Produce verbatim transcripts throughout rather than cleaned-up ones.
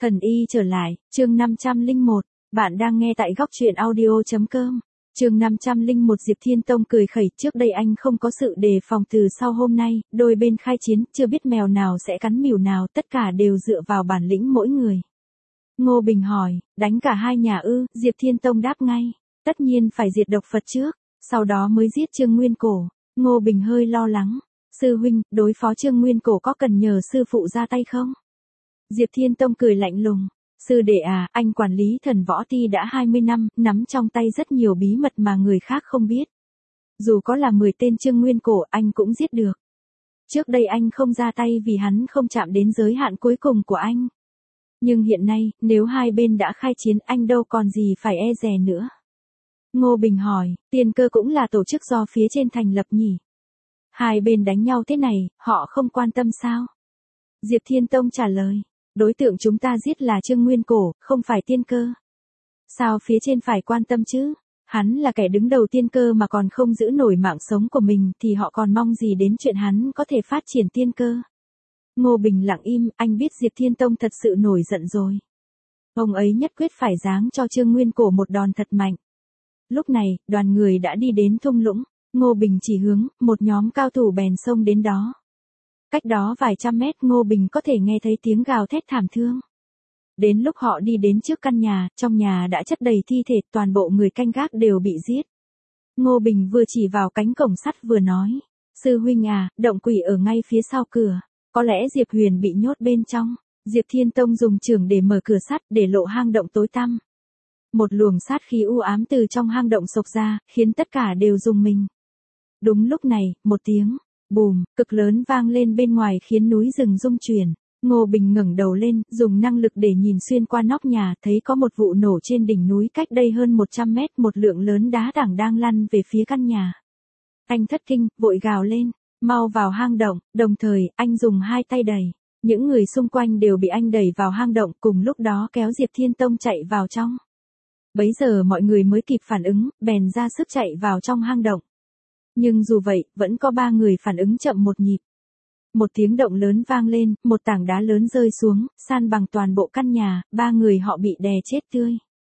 Thần y trở lại, chương năm trăm lẻ một, bạn đang nghe tại góc truyện audio.com. Chương năm trăm lẻ một Diệp Thiên Tông cười khẩy, trước đây anh không có sự đề phòng, từ sau hôm nay, đôi bên khai chiến, chưa biết mèo nào sẽ cắn mèo nào, tất cả đều dựa vào bản lĩnh mỗi người. Ngô Bình hỏi, đánh cả hai nhà ư? Diệp Thiên Tông đáp ngay, tất nhiên phải diệt độc Phật trước, sau đó mới giết Trương Nguyên Cổ. Ngô Bình hơi lo lắng, sư huynh, đối phó Trương Nguyên Cổ có cần nhờ sư phụ ra tay không? Diệp Thiên Tông cười lạnh lùng, sư đệ à, anh quản lý Thần Võ Ti đã hai mươi năm, nắm trong tay rất nhiều bí mật mà người khác không biết. Dù có là mười tên Trương Nguyên Cổ anh cũng giết được. Trước đây anh không ra tay vì hắn không chạm đến giới hạn cuối cùng của anh. Nhưng hiện nay, nếu hai bên đã khai chiến anh đâu còn gì phải e dè nữa. Ngô Bình hỏi, Tiên Cơ cũng là tổ chức do phía trên thành lập nhỉ? Hai bên đánh nhau thế này, họ không quan tâm sao? Diệp Thiên Tông trả lời, đối tượng chúng ta giết là Trương Nguyên Cổ, không phải Tiên Cơ. Sao phía trên phải quan tâm chứ? Hắn là kẻ đứng đầu Tiên Cơ mà còn không giữ nổi mạng sống của mình thì họ còn mong gì đến chuyện hắn có thể phát triển Tiên Cơ? Ngô Bình lặng im, anh biết Diệp Thiên Tông thật sự nổi giận rồi. Ông ấy nhất quyết phải giáng cho Trương Nguyên Cổ một đòn thật mạnh. Lúc này, đoàn người đã đi đến thung lũng, Ngô Bình chỉ hướng, một nhóm cao thủ bèn xông đến đó. Cách đó vài trăm mét Ngô Bình có thể nghe thấy tiếng gào thét thảm thương. Đến lúc họ đi đến trước căn nhà, trong nhà đã chất đầy thi thể, toàn bộ người canh gác đều bị giết. Ngô Bình vừa chỉ vào cánh cổng sắt vừa nói, sư huynh à, động quỷ ở ngay phía sau cửa, có lẽ Diệp Huyền bị nhốt bên trong. Diệp Thiên Tông dùng chưởng để mở cửa sắt để lộ hang động tối tăm. Một luồng sát khí u ám từ trong hang động xộc ra, khiến tất cả đều rùng mình. Đúng lúc này, một tiếng bùm cực lớn vang lên bên ngoài khiến núi rừng rung chuyển. Ngô Bình ngẩng đầu lên, dùng năng lực để nhìn xuyên qua nóc nhà, thấy có một vụ nổ trên đỉnh núi cách đây hơn một trăm mét, một lượng lớn đá tảng đang lăn về phía căn nhà. Anh thất kinh, vội gào lên, mau vào hang động, đồng thời, anh dùng hai tay đẩy. Những người xung quanh đều bị anh đẩy vào hang động, cùng lúc đó kéo Diệp Thiên Tông chạy vào trong. Bấy giờ mọi người mới kịp phản ứng, bèn ra sức chạy vào trong hang động. Nhưng dù vậy, vẫn có ba người phản ứng chậm một nhịp. Một tiếng động lớn vang lên, một tảng đá lớn rơi xuống, san bằng toàn bộ căn nhà, ba người họ bị đè chết tươi.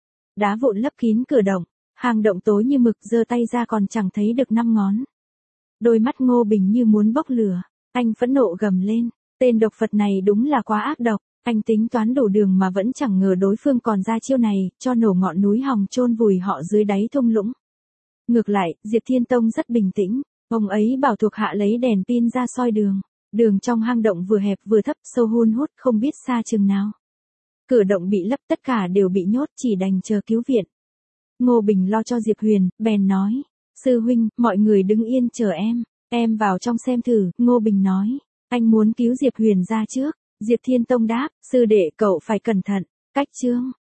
Đá vụn lấp kín cửa động, hang động tối như mực, giơ tay ra còn chẳng thấy được năm ngón. Đôi mắt Ngô Bình như muốn bốc lửa, anh phẫn nộ gầm lên, tên độc Phật này đúng là quá ác độc, anh tính toán đủ đường mà vẫn chẳng ngờ đối phương còn ra chiêu này, cho nổ ngọn núi hòng chôn vùi họ dưới đáy thung lũng. Ngược lại, Diệp Thiên Tông rất bình tĩnh, ông ấy bảo thuộc hạ lấy đèn pin ra soi đường. Đường trong hang động vừa hẹp vừa thấp, sâu hun hút, không biết xa chừng nào. Cửa động bị lấp, tất cả đều bị nhốt, chỉ đành chờ cứu viện. Ngô Bình lo cho Diệp Huyền, bèn nói, sư huynh, mọi người đứng yên chờ em, em vào trong xem thử. Ngô Bình nói, anh muốn cứu Diệp Huyền ra trước. Diệp Thiên Tông đáp, sư đệ cậu phải cẩn thận, cách chương.